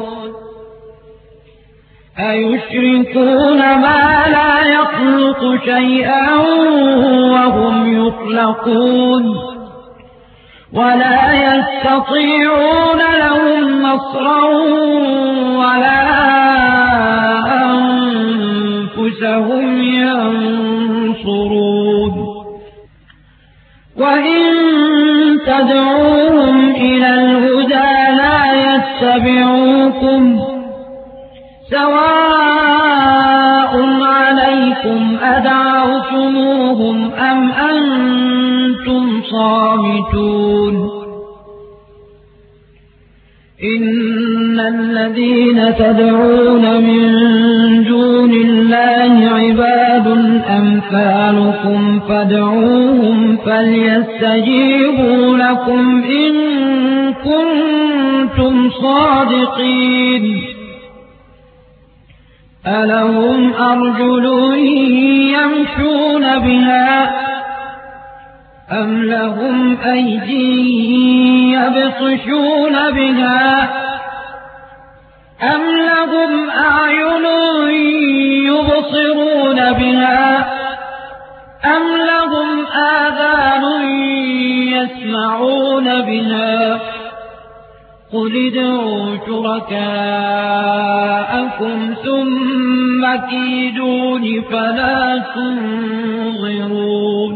[SPEAKER 1] أيشركون ما لا يخلق شيئا وهم يخلقون ولا يستطيعون لهم نصرا ولا أنفسهم ينصرون وإن تدعوهم إلى الهدى لا يتبعوكم سواء عليكم أدعوتموهم أم أنتم صامتون إن الذين تدعون من دون الله عباد أمثالكم فادعوهم فليستجيبوا لكم إن كنتم صادقين ألهم أرجل يمشون بها أم لهم أيدي يبطشون بها أم لهم أعين يبصرون بها أم لهم آذان يسمعون بها قل ادعوا شركاءكم ثم كيدون فلا تنظرون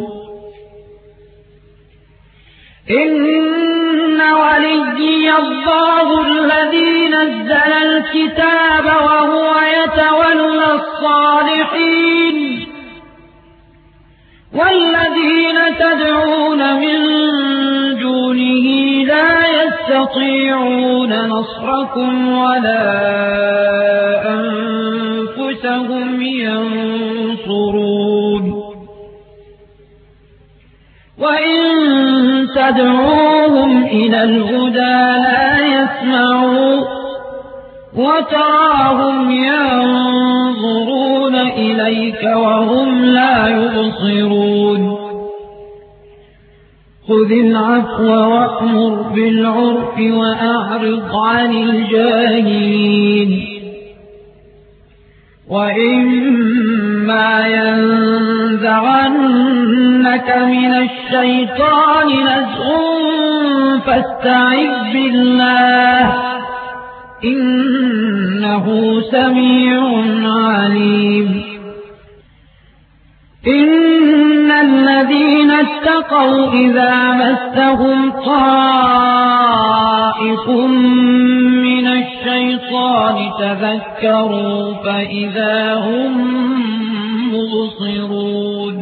[SPEAKER 1] إن وليي الله الذي نزل الكتاب وهو يتولى الصالحين والذين تدعون من دونه لا يستطيعون نصركم ولا أنفسهم ينصرون وإن تدعوهم إلى الهدى لا يسمعوا وتراهم ينظرون إليك وهم لا يبصرون خذ العفو وأمر بالعرف وأعرض عن الجاهلين وإما ينزغنك من الشيطان نزغ فاستعذ بالله إنه سميع عليم إن الذين اتقوا إذا مسهم طائف من الشيطان تذكروا فإذا هم مبصرون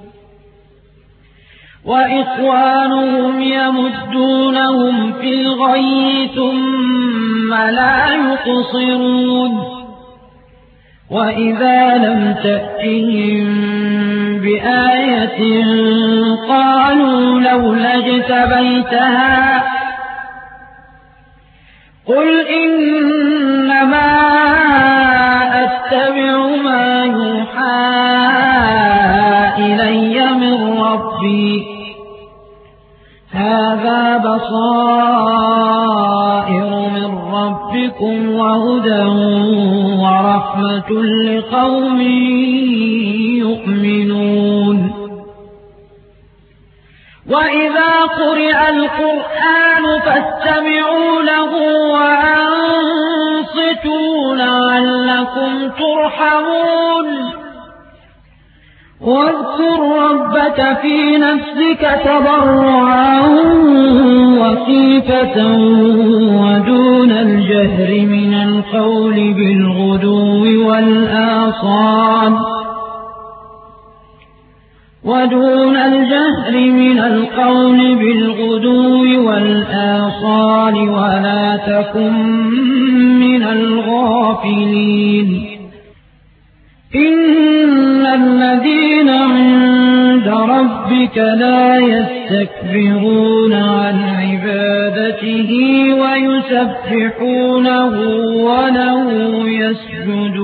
[SPEAKER 1] وإخوانهم يمدونهم في الغي ثم لا يقصرون وإذا لم تأتهم بآية قالوا لولا اجتبيتها قل إنما أتبع ما يوحى إلي من ربي هذا بصائر من ربكم وهدى ورحمة لقوم يؤمنون وإذا قرئ القرآن فاستمعوا له وأنصتوا لعلكم ترحمون واذكر ربك في نفسك تضرعا وخيفة ودون الجهر من القول بالغدو والآصال ودون الجهر من القول بالغدو والآصال ولا تكن من الغافلين إن الذين عند ربك لا يستكبرون عن عبادته ويسبحونه وله يسجدون